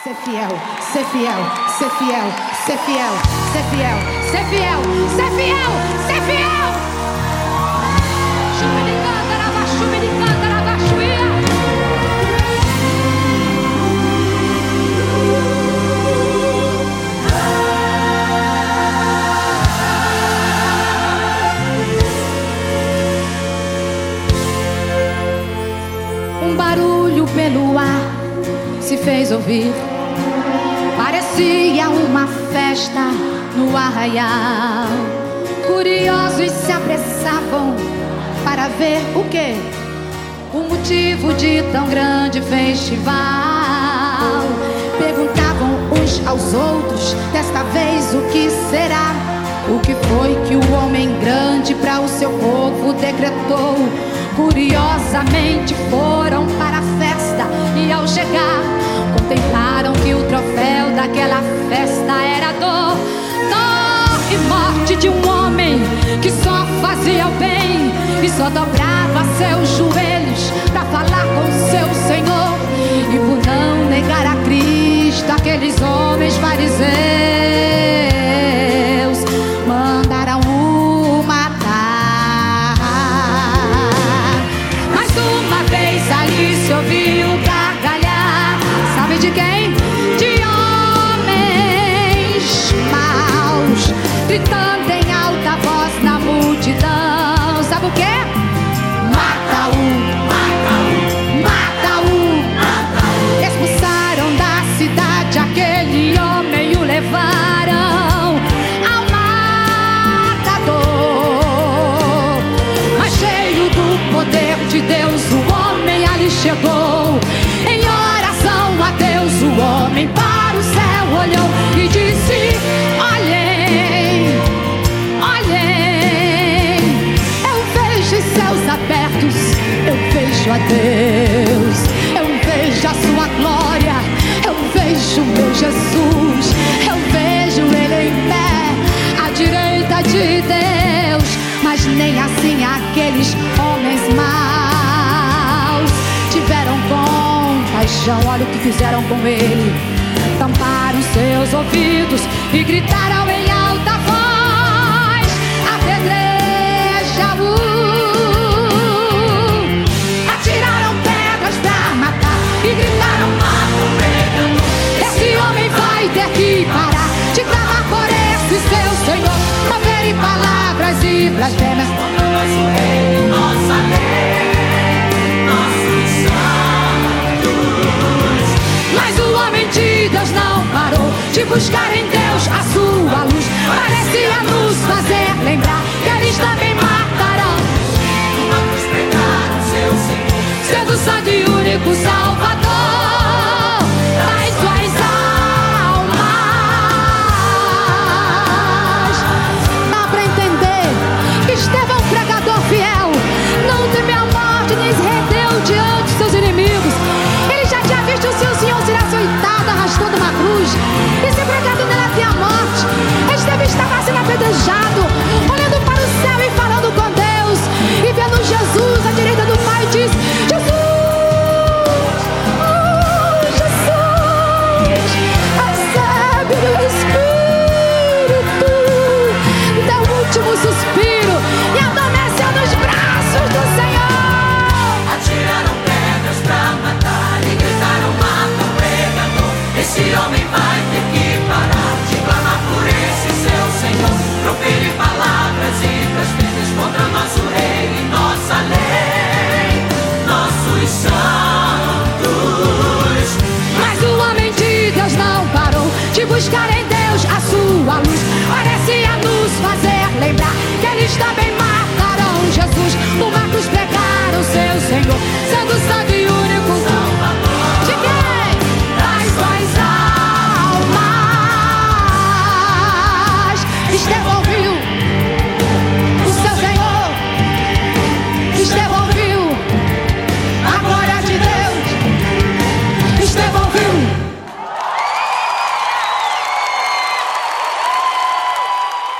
Ser fiel, ser fiel, ser fiel, ser fiel, ser fiel, ser fiel, ser fiel, ser fiel. Um barulho pelo ar se fez ouvir. Parecia uma festa no arraial. Curiosos se apressavam para ver o quê? O motivo de tão grande festival. Perguntavam uns aos outros, desta vez o que será? O que foi que o homem grande para o seu povo decretou? Curiosamente foram para a festa e ao chegar contemplaram que o troféu daquela festa era dor e morte de um homem que só fazia o bem e só dobrava seus joelhos para falar com seu Senhor. E por não negar a Cristo, aqueles homens fariseus mandaram o matar. Mais uma vez ali se ouviu gargalhar. Sabe de quem? De homens maus, gritando em alta voz na multidão. Sabe o quê? Mata-o, mata-o, mata-o, mata-o. Expulsaram da cidade aquele homem e o levaram ao matador. Mas cheio do poder de Deus, o homem ali chegou. Em oração a Deus, o homem para o céu olhou e disse: olhem, olhem, eu vejo os céus abertos, eu vejo a Deus, eu vejo a sua glória, eu vejo o meu Jesus, eu vejo ele em pé à direita de Deus. Mas nem assim aqueles homens maus tiveram compaixão. Olha o que fizeram com ele. Tamparam seus ouvidos e gritaram em alta voz: apedreja-o. Atiraram pedras pra matar e gritaram: mata o pecador. Esse homem vai ter que parar de clamar por esse seu Senhor, proferir palavras e blasfêmias. Nosso rei, nossa lei, nossos santos. Mas o homem de Deus não parou de buscar em